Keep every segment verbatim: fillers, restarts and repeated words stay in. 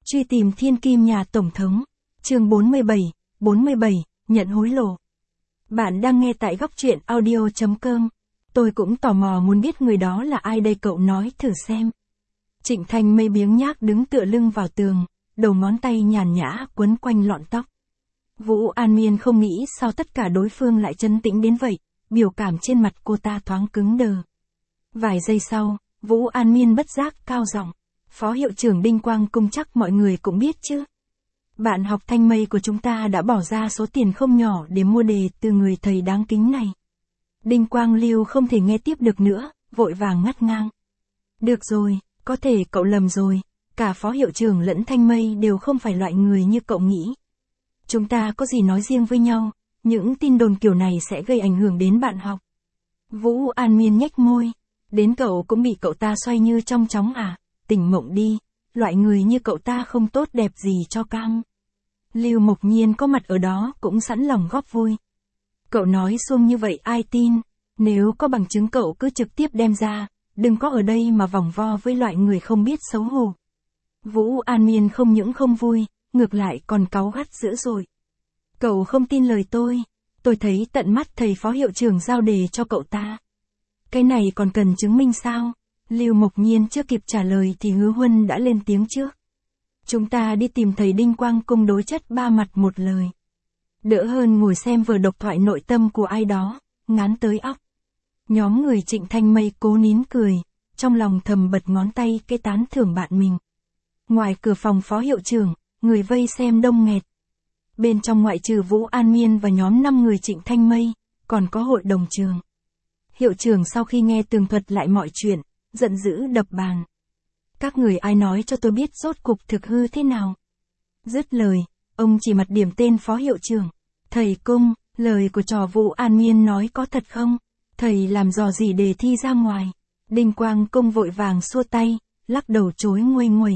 Truy tìm thiên kim nhà Tổng thống. Chương bốn mươi bảy, bốn mươi bảy, nhận hối lộ. Bạn đang nghe tại góc truyện audio chấm com. Tôi cũng tò mò muốn biết người đó là ai đây, cậu nói thử xem. Trịnh Thanh Mây biếng nhác đứng tựa lưng vào tường, đầu ngón tay nhàn nhã quấn quanh lọn tóc. Vũ An Miên không nghĩ sao tất cả đối phương lại trấn tĩnh đến vậy, biểu cảm trên mặt cô ta thoáng cứng đờ. Vài giây sau, Vũ An Miên bất giác cao giọng, Phó hiệu trưởng Đinh Quang Cung chắc mọi người cũng biết chứ. Bạn học Thanh Mây của chúng ta đã bỏ ra số tiền không nhỏ để mua đề từ người thầy đáng kính này. Đinh Quang Lưu không thể nghe tiếp được nữa, vội vàng ngắt ngang. Được rồi, có thể cậu lầm rồi, cả Phó hiệu trưởng lẫn Thanh Mây đều không phải loại người như cậu nghĩ. Chúng ta có gì nói riêng với nhau, những tin đồn kiểu này sẽ gây ảnh hưởng đến bạn học. Vũ An Miên nhếch môi, đến cậu cũng bị cậu ta xoay như trong chóng à, tỉnh mộng đi, loại người như cậu ta không tốt đẹp gì cho cam. Lưu Mộc Nhiên có mặt ở đó cũng sẵn lòng góp vui. Cậu nói xuông như vậy ai tin, nếu có bằng chứng cậu cứ trực tiếp đem ra, đừng có ở đây mà vòng vo với loại người không biết xấu hổ. Vũ An Miên không những không vui, ngược lại còn cáu gắt dữ dội. Cậu không tin lời tôi, tôi thấy tận mắt thầy Phó hiệu trưởng giao đề cho cậu ta. Cái này còn cần chứng minh sao? Lưu Mộc Nhiên chưa kịp trả lời thì Hứa Huân đã lên tiếng trước. Chúng ta đi tìm thầy Đinh Quang Cung đối chất ba mặt một lời. Đỡ hơn ngồi xem vở độc thoại nội tâm của ai đó, ngán tới óc. Nhóm người Trịnh Thanh Mây cố nín cười, trong lòng thầm bật ngón tay cái tán thưởng bạn mình. Ngoài cửa phòng Phó hiệu trưởng, người vây xem đông nghẹt. Bên trong ngoại trừ Vũ An Miên và nhóm năm người Trịnh Thanh Mây, còn có hội đồng trường. Hiệu trưởng sau khi nghe tường thuật lại mọi chuyện, giận dữ đập bàn. Các người ai nói cho tôi biết rốt cuộc thực hư thế nào? Dứt lời, ông chỉ mặt điểm tên Phó hiệu trưởng. Thầy Cung, lời của trò Vũ An Miên nói có thật không? Thầy làm dò gì đề thi ra ngoài? Đinh Quang Cung vội vàng xua tay, lắc đầu chối nguây nguẩy.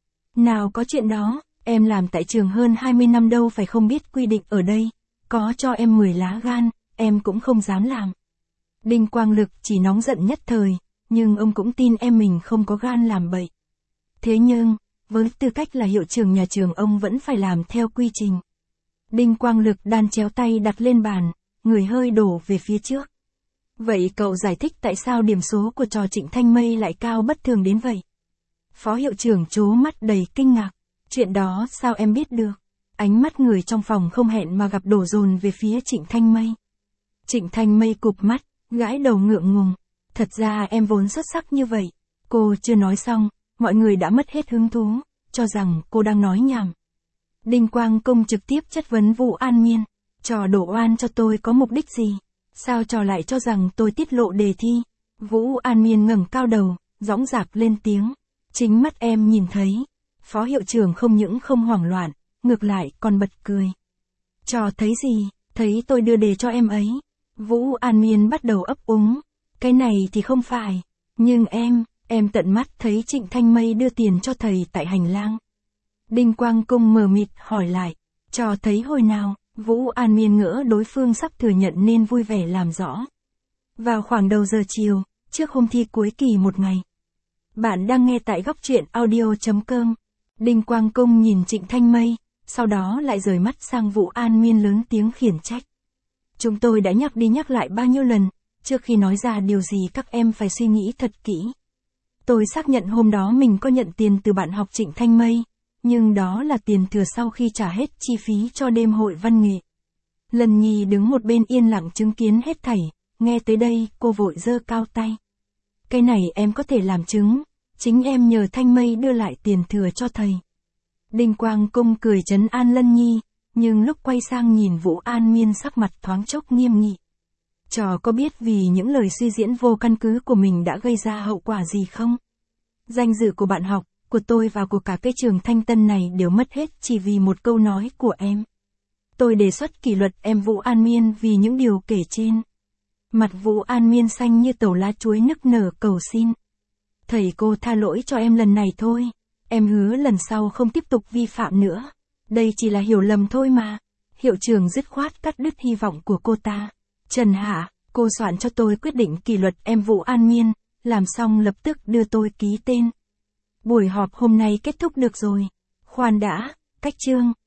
Nào có chuyện đó, em làm tại trường hơn hai mươi năm đâu phải không biết quy định ở đây. Có cho em mười lá gan, em cũng không dám làm. Đinh Quang Lực chỉ nóng giận nhất thời, nhưng ông cũng tin em mình không có gan làm bậy. Thế nhưng, với tư cách là hiệu trưởng nhà trường ông vẫn phải làm theo quy trình. Đinh Quang Lực đan chéo tay đặt lên bàn, người hơi đổ về phía trước. Vậy cậu giải thích tại sao điểm số của trò Trịnh Thanh Mây lại cao bất thường đến vậy? Phó hiệu trưởng trố mắt đầy kinh ngạc. Chuyện đó sao em biết được? Ánh mắt người trong phòng không hẹn mà gặp đổ dồn về phía Trịnh Thanh Mây. Trịnh Thanh Mây cụp mắt, gãi đầu ngượng ngùng. Thật ra em vốn xuất sắc như vậy. Cô chưa nói xong, mọi người đã mất hết hứng thú, cho rằng cô đang nói nhảm. Đinh Quang Cung trực tiếp chất vấn Vũ An Miên. Trò đổ oan cho tôi có mục đích gì? Sao trò lại cho rằng tôi tiết lộ đề thi? Vũ An Miên ngẩng cao đầu, dõng dạc lên tiếng. Chính mắt em nhìn thấy. Phó hiệu trưởng không những không hoảng loạn, ngược lại còn bật cười. Trò thấy gì? Thấy tôi đưa đề cho em ấy. Vũ An Miên bắt đầu ấp úng. Cái này thì không phải. Nhưng em, em tận mắt thấy Trịnh Thanh Mây đưa tiền cho thầy tại hành lang. Đinh Quang Cung mờ mịt hỏi lại. Trò thấy hồi nào? Vũ An Miên ngỡ đối phương sắp thừa nhận nên vui vẻ làm rõ. Vào khoảng đầu giờ chiều, trước hôm thi cuối kỳ một ngày. Bạn đang nghe tại góc truyện audio chấm com. Đinh Quang Cung nhìn Trịnh Thanh Mây, sau đó lại rời mắt sang Vũ An Miên lớn tiếng khiển trách. Chúng tôi đã nhắc đi nhắc lại bao nhiêu lần, trước khi nói ra điều gì các em phải suy nghĩ thật kỹ. Tôi xác nhận hôm đó mình có nhận tiền từ bạn học Trịnh Thanh Mây, nhưng đó là tiền thừa sau khi trả hết chi phí cho đêm hội văn nghệ. Lần Nhi đứng một bên yên lặng chứng kiến hết thảy, nghe tới đây cô vội giơ cao tay. Cái này em có thể làm chứng, chính em nhờ Thanh Mây đưa lại tiền thừa cho thầy. Đinh Quang Cung cười trấn an Lân Nhi, nhưng lúc quay sang nhìn Vũ An Miên sắc mặt thoáng chốc nghiêm nghị. Trò có biết vì những lời suy diễn vô căn cứ của mình đã gây ra hậu quả gì không? Danh dự của bạn học, của tôi và của cả cái trường Thanh Tân này đều mất hết chỉ vì một câu nói của em. Tôi đề xuất kỷ luật em Vũ An Miên vì những điều kể trên. Mặt Vũ An Miên xanh như tàu lá chuối nức nở cầu xin. Thầy cô tha lỗi cho em lần này thôi. Em hứa lần sau không tiếp tục vi phạm nữa. Đây chỉ là hiểu lầm thôi mà. Hiệu trưởng dứt khoát cắt đứt hy vọng của cô ta. Trần Hạ, cô soạn cho tôi quyết định kỷ luật em Vũ An Miên, làm xong lập tức đưa tôi ký tên. Buổi họp hôm nay kết thúc được rồi. Khoan đã, cách chương.